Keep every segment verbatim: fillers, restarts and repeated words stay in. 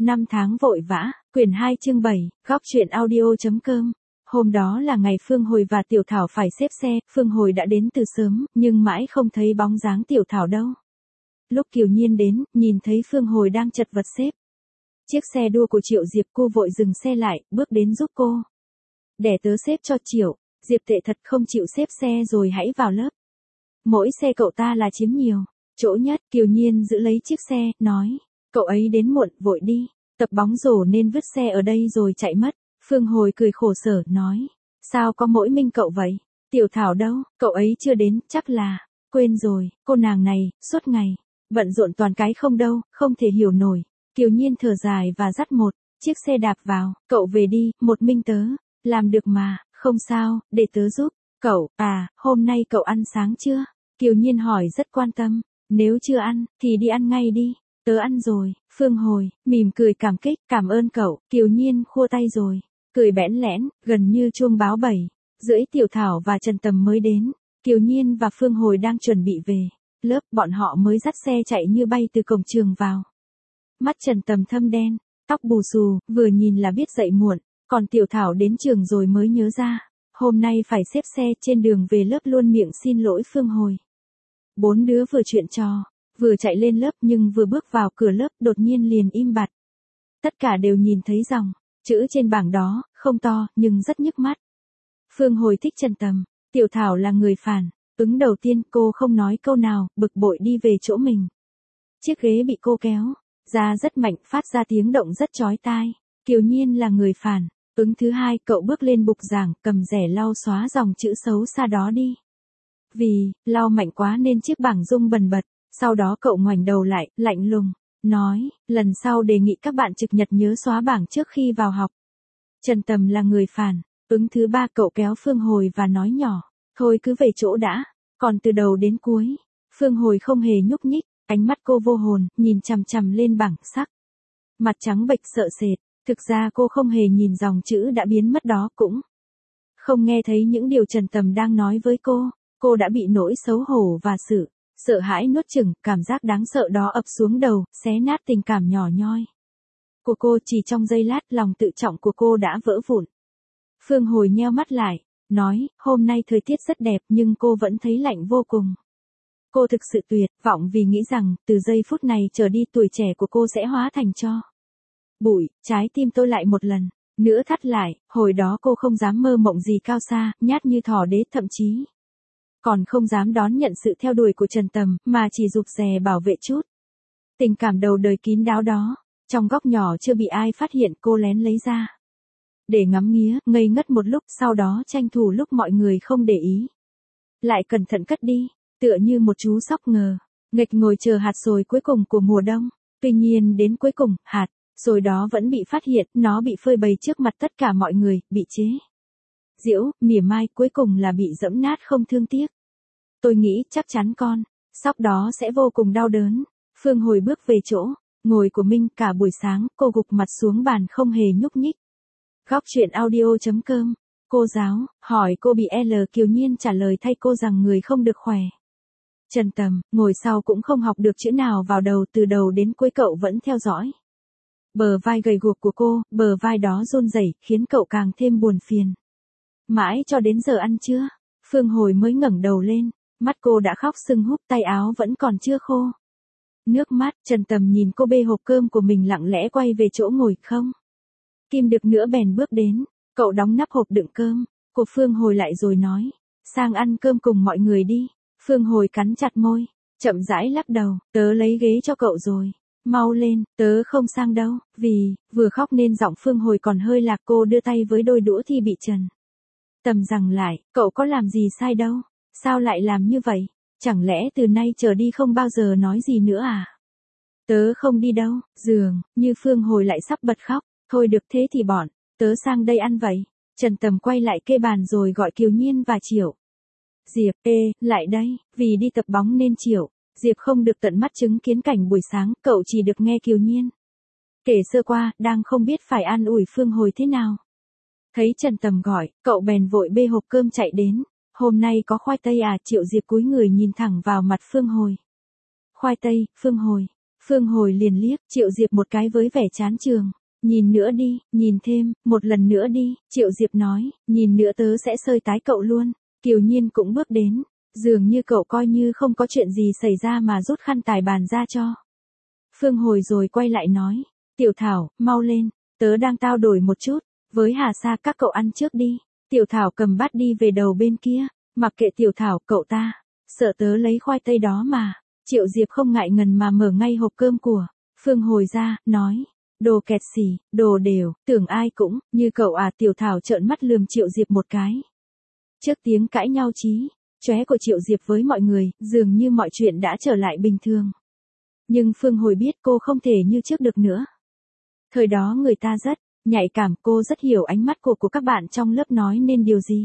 Năm tháng vội vã, quyển hai chương bảy, góc truyện audio.com. Hôm đó là ngày Phương Hồi và Tiểu Thảo phải xếp xe, Phương Hồi đã đến từ sớm, nhưng mãi không thấy bóng dáng Tiểu Thảo đâu. Lúc Kiều Nhiên đến, nhìn thấy Phương Hồi đang chật vật xếp chiếc xe đua của Triệu Diệp, cô vội dừng xe lại, bước đến giúp cô. Để tớ xếp cho Triệu. Diệp tệ thật không chịu xếp xe rồi hãy vào lớp. Mỗi xe cậu ta là chiếm nhiều chỗ nhất. Kiều Nhiên giữ lấy chiếc xe, nói. Cậu ấy đến muộn, vội đi. Tập bóng rổ nên vứt xe ở đây rồi chạy mất. Phương Hồi cười khổ sở, nói. Sao có mỗi mình cậu vậy? Tiểu Thảo đâu? Cậu ấy chưa đến, chắc là. Quên rồi, cô nàng này, suốt ngày. Bận rộn toàn cái không đâu, không thể hiểu nổi. Kiều Nhiên thở dài và dắt một chiếc xe đạp vào. Cậu về đi, một mình tớ. Làm được mà, không sao, để tớ giúp. Cậu, à, hôm nay cậu ăn sáng chưa? Kiều Nhiên hỏi rất quan tâm. Nếu chưa ăn, thì đi ăn ngay đi. Tớ ăn rồi. Phương Hồi, mỉm cười cảm kích, cảm ơn cậu. Kiều Nhiên khua tay rồi. Cười bẽn lẽn, gần như chuông báo bảy. Rưỡi Tiểu Thảo và Trần Tầm mới đến. Kiều Nhiên và Phương Hồi đang chuẩn bị về lớp, bọn họ mới dắt xe chạy như bay từ cổng trường vào. Mắt Trần Tầm thâm đen, tóc bù xù, vừa nhìn là biết dậy muộn. Còn Tiểu Thảo đến trường rồi mới nhớ ra. Hôm nay phải xếp xe, trên đường về lớp luôn miệng xin lỗi Phương Hồi. Bốn đứa vừa chuyện trò, vừa chạy lên lớp nhưng vừa bước vào cửa lớp đột nhiên liền im bặt. Tất cả đều nhìn thấy dòng chữ trên bảng đó, không to nhưng rất nhức mắt. Phương Hồi thích Trần Tầm, Tiểu Thảo là người phản ứng đầu tiên, cô không nói câu nào, bực bội đi về chỗ mình. Chiếc ghế bị cô kéo ra rất mạnh, phát ra tiếng động rất chói tai. Kiều Nhiên là người phản ứng thứ hai, cậu bước lên bục giảng, cầm rẻ lau xóa dòng chữ xấu xa đó đi. Vì lau mạnh quá nên chiếc bảng rung bần bật. Sau đó cậu ngoảnh đầu lại, lạnh lùng, nói, lần sau đề nghị các bạn trực nhật nhớ xóa bảng trước khi vào học. Trần Tầm là người phản ứng thứ ba, cậu kéo Phương Hồi và nói nhỏ, thôi cứ về chỗ đã. Còn từ đầu đến cuối, Phương Hồi không hề nhúc nhích, ánh mắt cô vô hồn, nhìn chằm chằm lên bảng sắc. Mặt trắng bệch sợ sệt, thực ra cô không hề nhìn dòng chữ đã biến mất đó, cũng không nghe thấy những điều Trần Tầm đang nói với cô. Cô đã bị nỗi xấu hổ và sự sợ hãi nuốt chửng, cảm giác đáng sợ đó ập xuống đầu, xé nát tình cảm nhỏ nhoi của cô. Chỉ trong giây lát, lòng tự trọng của cô đã vỡ vụn. Phương Hồi nheo mắt lại, nói, hôm nay thời tiết rất đẹp nhưng cô vẫn thấy lạnh vô cùng. Cô thực sự tuyệt vọng vì nghĩ rằng, từ giây phút này trở đi tuổi trẻ của cô sẽ hóa thành tro bụi. Trái tim tôi lại một lần nữa thắt lại. Hồi đó cô không dám mơ mộng gì cao xa, nhát như thỏ đế, thậm chí còn không dám đón nhận sự theo đuổi của Trần Tầm, mà chỉ rụt rè bảo vệ chút tình cảm đầu đời kín đáo đó. Trong góc nhỏ chưa bị ai phát hiện, cô lén lấy ra để ngắm nghía, ngây ngất một lúc, sau đó tranh thủ lúc mọi người không để ý, lại cẩn thận cất đi, tựa như một chú sóc ngờ nghịch ngồi chờ hạt sồi cuối cùng của mùa đông. Tuy nhiên đến cuối cùng, hạt sồi đó vẫn bị phát hiện, nó bị phơi bày trước mặt tất cả mọi người, bị chế giễu, mỉa mai, cuối cùng là bị dẫm nát không thương tiếc. Tôi nghĩ chắc chắn con sóc đó sẽ vô cùng đau đớn. Phương Hồi bước về chỗ ngồi của mình. Cả buổi sáng, cô gục mặt xuống bàn không hề nhúc nhích. Góc truyện audio.com. Cô giáo hỏi cô bị L. Kiều Nhiên trả lời thay cô rằng người không được khỏe. Trần Tầm ngồi sau cũng không học được chữ nào vào đầu, từ đầu đến cuối cậu vẫn theo dõi bờ vai gầy guộc của cô. Bờ vai đó run rẩy khiến cậu càng thêm buồn phiền. Mãi cho đến giờ ăn trưa, Phương Hồi mới ngẩng đầu lên. Mắt cô đã khóc sưng húp, tay áo vẫn còn chưa khô nước mắt. Trần Tầm nhìn cô bê hộp cơm của mình lặng lẽ quay về chỗ ngồi, không kìm được nữa bèn bước đến. Cậu đóng nắp hộp đựng cơm của Phương Hồi lại rồi nói, sang ăn cơm cùng mọi người đi. Phương Hồi cắn chặt môi, chậm rãi lắc đầu, tớ lấy ghế cho cậu rồi. Mau lên, tớ không sang đâu. Vì vừa khóc nên giọng Phương Hồi còn hơi lạc. Cô đưa tay với đôi đũa thì bị Trần Tầm giằng lại, cậu có làm gì sai đâu, sao lại làm như vậy? Chẳng lẽ từ nay trở đi không bao giờ nói gì nữa à? Tớ không đi đâu. Dường như Phương Hồi lại sắp bật khóc. Thôi được, thế thì bọn tớ sang đây ăn vậy. Trần Tầm quay lại kê bàn rồi gọi Kiều Nhiên và Triệu Diệp, ê, lại đây. Vì đi tập bóng nên Triệu Diệp không được tận mắt chứng kiến cảnh buổi sáng, cậu chỉ được nghe Kiều Nhiên kể sơ qua, đang không biết phải an ủi Phương Hồi thế nào. Thấy Trần Tầm gọi, cậu bèn vội bê hộp cơm chạy đến. Hôm nay có khoai tây à? Triệu Diệp cúi người nhìn thẳng vào mặt Phương Hồi. Khoai tây, Phương Hồi. Phương Hồi liền liếc Triệu Diệp một cái với vẻ chán chường. Nhìn nữa đi, nhìn thêm, một lần nữa đi, Triệu Diệp nói, nhìn nữa tớ sẽ sơi tái cậu luôn. Kiều Nhiên cũng bước đến, dường như cậu coi như không có chuyện gì xảy ra mà rút khăn trải bàn ra cho. Phương Hồi rồi quay lại nói, Tiểu Thảo, mau lên, tớ đang trao đổi một chút, với Hà Sa các cậu ăn trước đi. Tiểu Thảo cầm bát đi về đầu bên kia, mặc kệ Tiểu Thảo, cậu ta, sợ tớ lấy khoai tây đó mà. Triệu Diệp không ngại ngần mà mở ngay hộp cơm của Phương Hồi ra, nói, đồ kẹt xỉ, đồ đều, tưởng ai cũng, như cậu à. Tiểu Thảo trợn mắt lườm Triệu Diệp một cái. Trước tiếng cãi nhau chí chóe của Triệu Diệp với mọi người, dường như mọi chuyện đã trở lại bình thường. Nhưng Phương Hồi biết cô không thể như trước được nữa. Thời đó người ta rất nhạy cảm, cô rất hiểu ánh mắt của của các bạn trong lớp nói nên điều gì.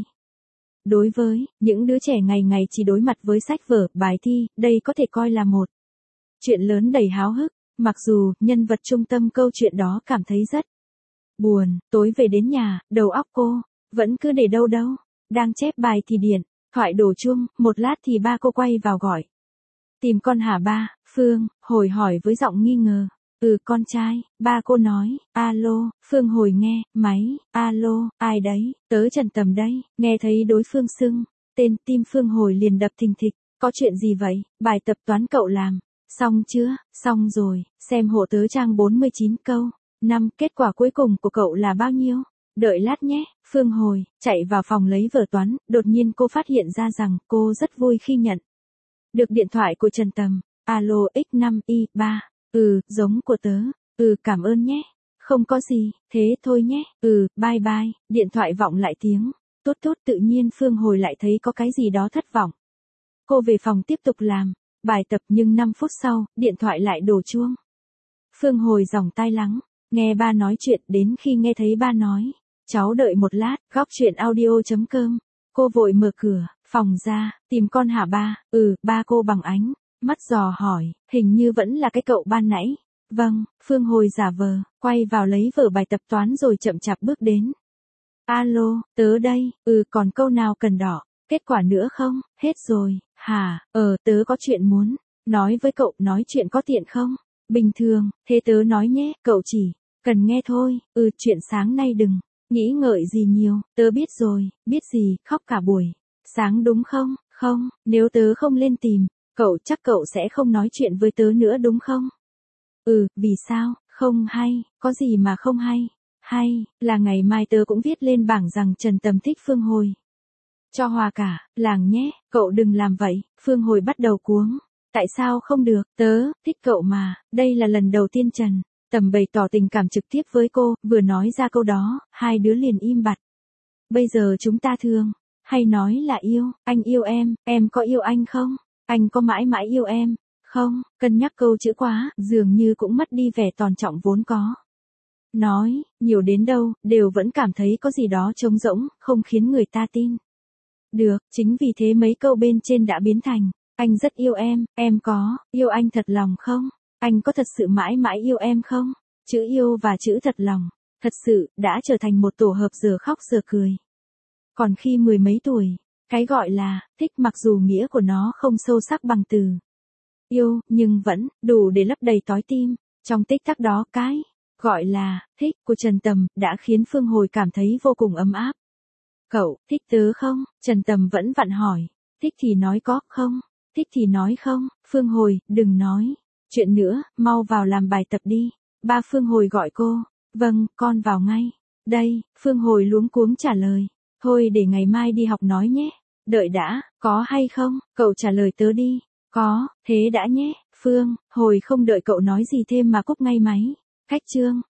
Đối với những đứa trẻ ngày ngày chỉ đối mặt với sách vở, bài thi, đây có thể coi là một chuyện lớn đầy háo hức. Mặc dù nhân vật trung tâm câu chuyện đó cảm thấy rất buồn, tối về đến nhà, đầu óc cô vẫn cứ để đâu đâu. Đang chép bài thì điện thoại đổ chuông, một lát thì ba cô quay vào gọi. Tìm con hả ba? Phương Hồi hỏi với giọng nghi ngờ. Ừ, con trai. Ba cô nói. Alo. Phương Hồi nghe máy. Alo, ai đấy? Tớ Trần Tầm đây. Nghe thấy đối phương xưng tên, tim Phương Hồi liền đập thình thịch. Có chuyện gì vậy? Bài tập toán cậu làm xong chưa? Xong rồi. Xem hộ tớ trang bốn mươi chín câu năm. Kết quả cuối cùng của cậu là bao nhiêu? Đợi lát nhé. Phương Hồi chạy vào phòng lấy vở toán, đột nhiên cô phát hiện ra rằng cô rất vui khi nhận được điện thoại của Trần Tầm. Alo x năm y ba. Ừ, giống của tớ. Ừ, cảm ơn nhé. Không có gì, thế thôi nhé. Ừ, bye bye. Điện thoại vọng lại tiếng tút tút, tự nhiên Phương Hồi lại thấy có cái gì đó thất vọng. Cô về phòng tiếp tục làm bài tập, nhưng năm phút sau, điện thoại lại đổ chuông. Phương Hồi giòng tai lắng nghe ba nói chuyện, đến khi nghe thấy ba nói, cháu đợi một lát, góc chuyện audio chấm com. Cô vội mở cửa phòng ra, tìm con hả ba? Ừ, ba cô bằng ánh mắt dò hỏi, hình như vẫn là cái cậu ban nãy. Vâng. Phương Hồi giả vờ quay vào lấy vở bài tập toán rồi chậm chạp bước đến. Alo, tớ đây. Ừ, còn câu nào cần đỏ kết quả nữa không? Hết rồi. Hả? Ờ, tớ có chuyện muốn nói với cậu. Nói chuyện có tiện không? Bình thường. Thế tớ nói nhé, cậu chỉ cần nghe thôi. Ừ, chuyện sáng nay đừng nghĩ ngợi gì nhiều. Tớ biết rồi. Biết gì? Khóc cả buổi sáng đúng không? Không, nếu tớ không lên tìm cậu chắc cậu sẽ không nói chuyện với tớ nữa đúng không? Ừ, vì sao? Không hay. Có gì mà không hay? Hay là ngày mai tớ cũng viết lên bảng rằng Trần Tầm thích Phương Hồi. Cho hòa cả làng nhé. Cậu đừng làm vậy. Phương Hồi bắt đầu cuống. Tại sao không được? Tớ thích cậu mà. Đây là lần đầu tiên Trần Tầm bày tỏ tình cảm trực tiếp với cô. Vừa nói ra câu đó, hai đứa liền im bặt. Bây giờ chúng ta thường hay nói là yêu. Anh yêu em, em có yêu anh không? Anh có mãi mãi yêu em không? Cân nhắc câu chữ quá, dường như cũng mất đi vẻ tôn trọng vốn có. Nói nhiều đến đâu, đều vẫn cảm thấy có gì đó trống rỗng, không khiến người ta tin được. Chính vì thế mấy câu bên trên đã biến thành, anh rất yêu em, em có yêu anh thật lòng không? Anh có thật sự mãi mãi yêu em không? Chữ yêu và chữ thật lòng, thật sự, đã trở thành một tổ hợp giờ khóc giờ cười. Còn khi mười mấy tuổi, cái gọi là thích, mặc dù nghĩa của nó không sâu sắc bằng từ yêu, nhưng vẫn đủ để lấp đầy tói tim. Trong tích tắc đó, cái gọi là thích của Trần Tầm đã khiến Phương Hồi cảm thấy vô cùng ấm áp. Cậu thích tớ không? Trần Tầm vẫn vặn hỏi. Thích thì nói có, không thích thì nói không. Phương Hồi, đừng nói chuyện nữa, mau vào làm bài tập đi. Ba Phương Hồi gọi cô. Vâng, con vào ngay. Đây. Phương Hồi luống cuống trả lời. Thôi để ngày mai đi học nói nhé. Đợi đã, có hay không? Cậu trả lời tớ đi. Có, thế đã nhé. Phương Hồi không đợi cậu nói gì thêm mà cúp ngay máy. Khách trương.